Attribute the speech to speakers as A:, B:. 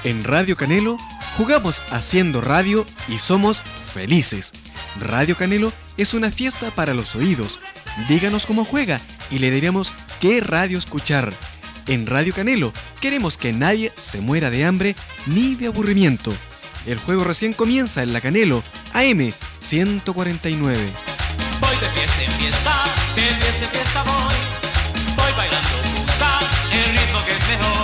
A: En Radio Canelo jugamos haciendo radio y somos felices. Radio Canelo es una fiesta para los oídos. Díganos cómo juega y le diremos qué radio escuchar. En Radio Canelo queremos que nadie se muera de hambre ni de aburrimiento. El juego recién comienza en La Canelo, AM 149.
B: Voy de fiesta en fiesta, de fiesta en fiesta voy. Voy bailando punta, el ritmo que es mejor.